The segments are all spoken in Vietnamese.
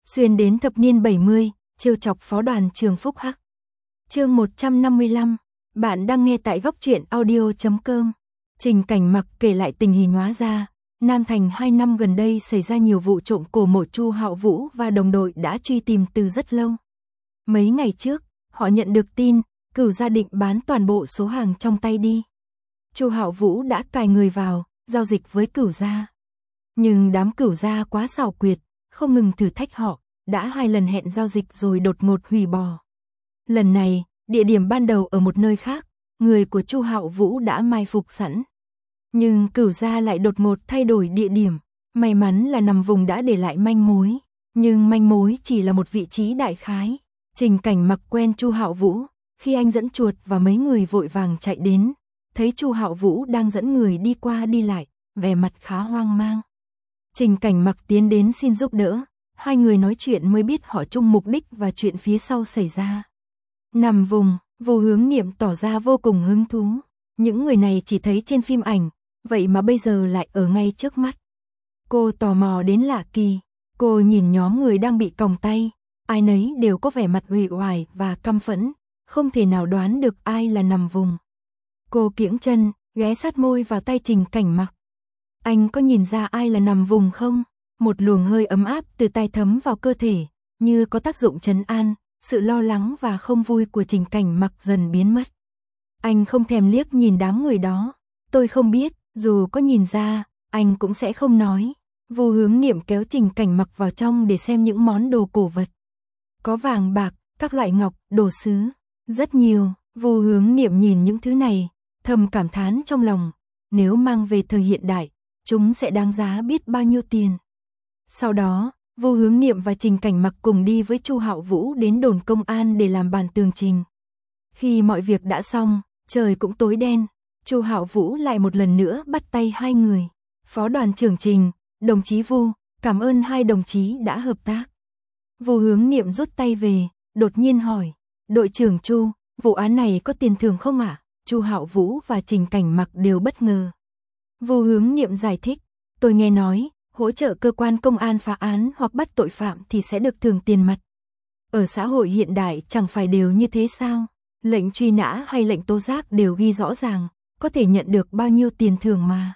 xuyên đến thập niên 70, trêu chọc phó đoàn trường Phúc Hắc. Chương 155, bạn đang nghe tại goctruyện.audio.com. Trình Cảnh Mặc kể lại tình hình hóa ra, Nam Thành 2 năm gần đây xảy ra nhiều vụ trộm cổ mộ, Chu Hạo Vũ và đồng đội đã truy tìm từ rất lâu. Mấy ngày trước, họ nhận được tin, Cửu gia định bán toàn bộ số hàng trong tay đi. Chu Hạo Vũ đã cài người vào, giao dịch với Cửu gia. Nhưng đám Cửu gia quá xảo quyệt, không ngừng thử thách họ, đã 2 lần hẹn giao dịch rồi đột ngột hủy bỏ. Lần này, địa điểm ban đầu ở một nơi khác, người của Chu Hạo Vũ đã mai phục sẵn. Nhưng Cửu gia lại đột ngột thay đổi địa điểm, may mắn là nằm vùng đã để lại manh mối, nhưng manh mối chỉ là một vị trí đại khái. Trình Cảnh Mặc quen Chu Hạo Vũ, khi anh dẫn chuột và mấy người vội vàng chạy đến, thấy Chu Hạo Vũ đang dẫn người đi qua đi lại, vẻ mặt khá hoang mang. Trình Cảnh Mặc tiến đến xin giúp đỡ, 2 người nói chuyện mới biết họ chung mục đích và chuyện phía sau xảy ra. Nằm vùng, Vô Hướng Niệm tỏ ra vô cùng hứng thú, những người này chỉ thấy trên phim ảnh, vậy mà bây giờ lại ở ngay trước mắt. Cô tò mò đến lạ kỳ, cô nhìn nhóm người đang bị còng tay, ai nấy đều có vẻ mặt uể oải và căm phẫn, không thể nào đoán được ai là nằm vùng. Cô kiễng chân, ghé sát môi vào tay Trình Cảnh Mặc. Anh có nhìn ra ai là nằm vùng không? Một luồng hơi ấm áp từ tai thấm vào cơ thể, như có tác dụng trấn an, sự lo lắng và không vui của Trình Cảnh Mặc dần biến mất. Anh không thèm liếc nhìn đám người đó. Tôi không biết, dù có nhìn ra, anh cũng sẽ không nói. Vô Hướng Niệm kéo Trình Cảnh Mặc vào trong để xem những món đồ cổ vật. Có vàng bạc, các loại ngọc, đồ sứ, rất nhiều. Vô Hướng Niệm nhìn những thứ này, thầm cảm thán trong lòng, nếu mang về thời hiện đại, chúng sẽ đáng giá biết bao nhiêu tiền. Sau đó, Vô Hướng Niệm và Trình Cảnh Mặc cùng đi với Chu Hạo Vũ đến đồn công an để làm bản tường trình. Khi mọi việc đã xong, trời cũng tối đen, Chu Hạo Vũ lại một lần nữa bắt tay 2 người. Phó đoàn trưởng Trình, đồng chí Vu, cảm ơn 2 đồng chí đã hợp tác. Vô Hướng Niệm rút tay về, đột nhiên hỏi, đội trưởng Chu, vụ án này có tiền thưởng không ạ? Chu Hạo Vũ và Trình Cảnh Mặc đều bất ngờ. Vô Hướng Niệm giải thích, tôi nghe nói, hỗ trợ cơ quan công an phá án hoặc bắt tội phạm thì sẽ được thưởng tiền mặt. Ở xã hội hiện đại chẳng phải đều như thế sao? Lệnh truy nã hay lệnh tố giác đều ghi rõ ràng, có thể nhận được bao nhiêu tiền thưởng mà.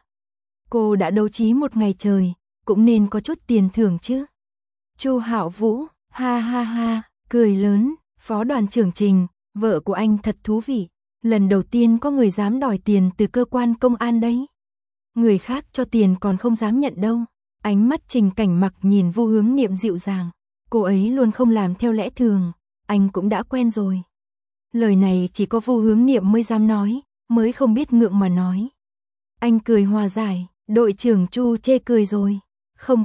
Cô đã đấu trí một ngày trời, cũng nên có chút tiền thưởng chứ. Chu Hạo Vũ, ha ha ha, cười lớn, phó đoàn trưởng Trình, vợ của anh thật thú vị. Lần đầu tiên có người dám đòi tiền từ cơ quan công an đấy. Người khác cho tiền còn không dám nhận đâu. Ánh mắt Trình Cảnh Mặc nhìn Vô Hướng Niệm dịu dàng. Cô ấy luôn không làm theo lẽ thường, anh cũng đã quen rồi. Lời này chỉ có Vô Hướng Niệm mới dám nói, mới không biết ngượng mà nói. Anh cười hòa giải, đội trưởng Chu chê cười rồi. Không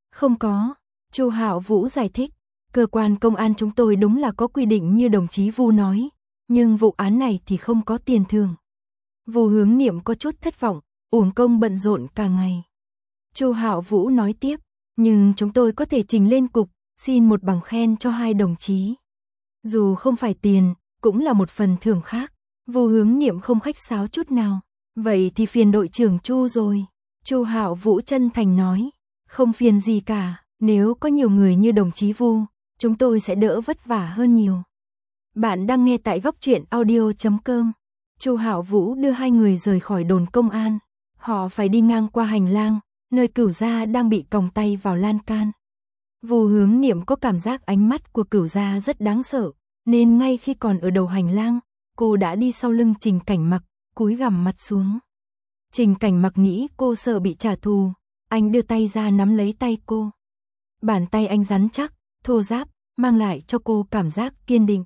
có. Chu Hạo Vũ giải thích, cơ quan công an chúng tôi đúng là có quy định như đồng chí Vu nói, nhưng vụ án này thì không có tiền thưởng. Vô Hướng Niệm có chút thất vọng, uổng công bận rộn cả ngày. Chu Hạo Vũ nói tiếp, nhưng chúng tôi có thể trình lên cục, xin một bằng khen cho 2 đồng chí. Dù không phải tiền, cũng là một phần thưởng khác. Vô Hướng Niệm không khách sáo chút nào. Vậy thì phiền đội trưởng Chu rồi. Chu Hạo Vũ chân thành nói, không phiền gì cả, nếu có nhiều người như đồng chí Vu, chúng tôi sẽ đỡ vất vả hơn nhiều. Bạn đang nghe tại goctruyện.audio.com. Chu Hạo Vũ đưa 2 người rời khỏi đồn công an. Họ phải đi ngang qua hành lang, nơi Cửu gia đang bị còng tay vào lan can. Vô Hướng Niệm có cảm giác ánh mắt của Cửu gia rất đáng sợ, nên ngay khi còn ở đầu hành lang, cô đã đi sau lưng Trình Cảnh Mặc, cúi gằm mặt xuống. Trình Cảnh Mặc nghĩ cô sợ bị trả thù, anh đưa tay ra nắm lấy tay cô. Bàn tay anh rắn chắc, thô ráp, mang lại cho cô cảm giác kiên định.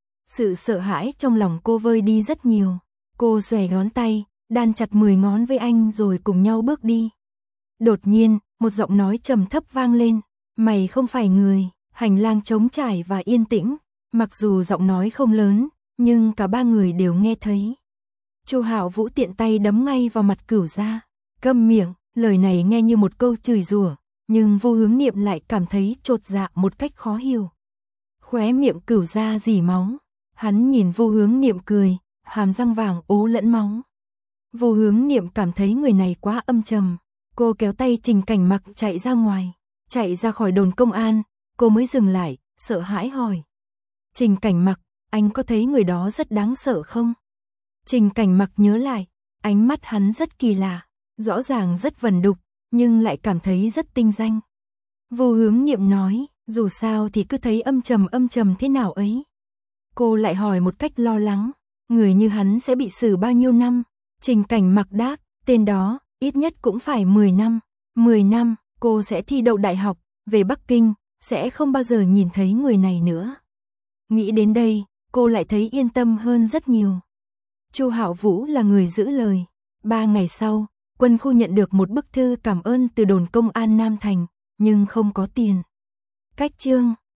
Sự sợ hãi trong lòng cô vơi đi rất nhiều. Cô xòe ngón tay, đan chặt 10 ngón với anh rồi cùng nhau bước đi. Đột nhiên, một giọng nói trầm thấp vang lên, mày không phải người. Hành lang trống trải và yên tĩnh, mặc dù giọng nói không lớn, nhưng cả 3 người đều nghe thấy. Chu Hạo Vũ tiện tay đấm ngay vào mặt Cửu gia. Câm miệng, lời này nghe như một câu chửi rủa, nhưng Vô Hướng Niệm lại cảm thấy chột dạ một cách khó hiểu. Khóe miệng Cửu gia rỉ máu, hắn nhìn Vô Hướng Niệm cười, hàm răng vàng ố lẫn máu. Vô Hướng Niệm cảm thấy người này quá âm trầm, cô kéo tay Trình Cảnh Mặc chạy ra ngoài, chạy ra khỏi đồn công an, cô mới dừng lại, sợ hãi hỏi. Trình Cảnh Mặc, anh có thấy người đó rất đáng sợ không? Trình Cảnh Mặc nhớ lại, ánh mắt hắn rất kỳ lạ, rõ ràng rất vẩn đục, nhưng lại cảm thấy rất tinh danh. Vô Hướng Nhiệm nói, dù sao thì cứ thấy âm trầm thế nào ấy. Cô lại hỏi một cách lo lắng, người như hắn sẽ bị xử bao nhiêu năm? Trình Cảnh Mặc đáp, tên đó, ít nhất cũng phải 10 năm. 10 năm, cô sẽ thi đậu đại học, về Bắc Kinh, sẽ không bao giờ nhìn thấy người này nữa. Nghĩ đến đây, cô lại thấy yên tâm hơn rất nhiều. Chu Hạo Vũ là người giữ lời. 3 ngày sau, Quân Khu nhận được một bức thư cảm ơn từ đồn công an Nam Thành, nhưng không có tiền. Cách chương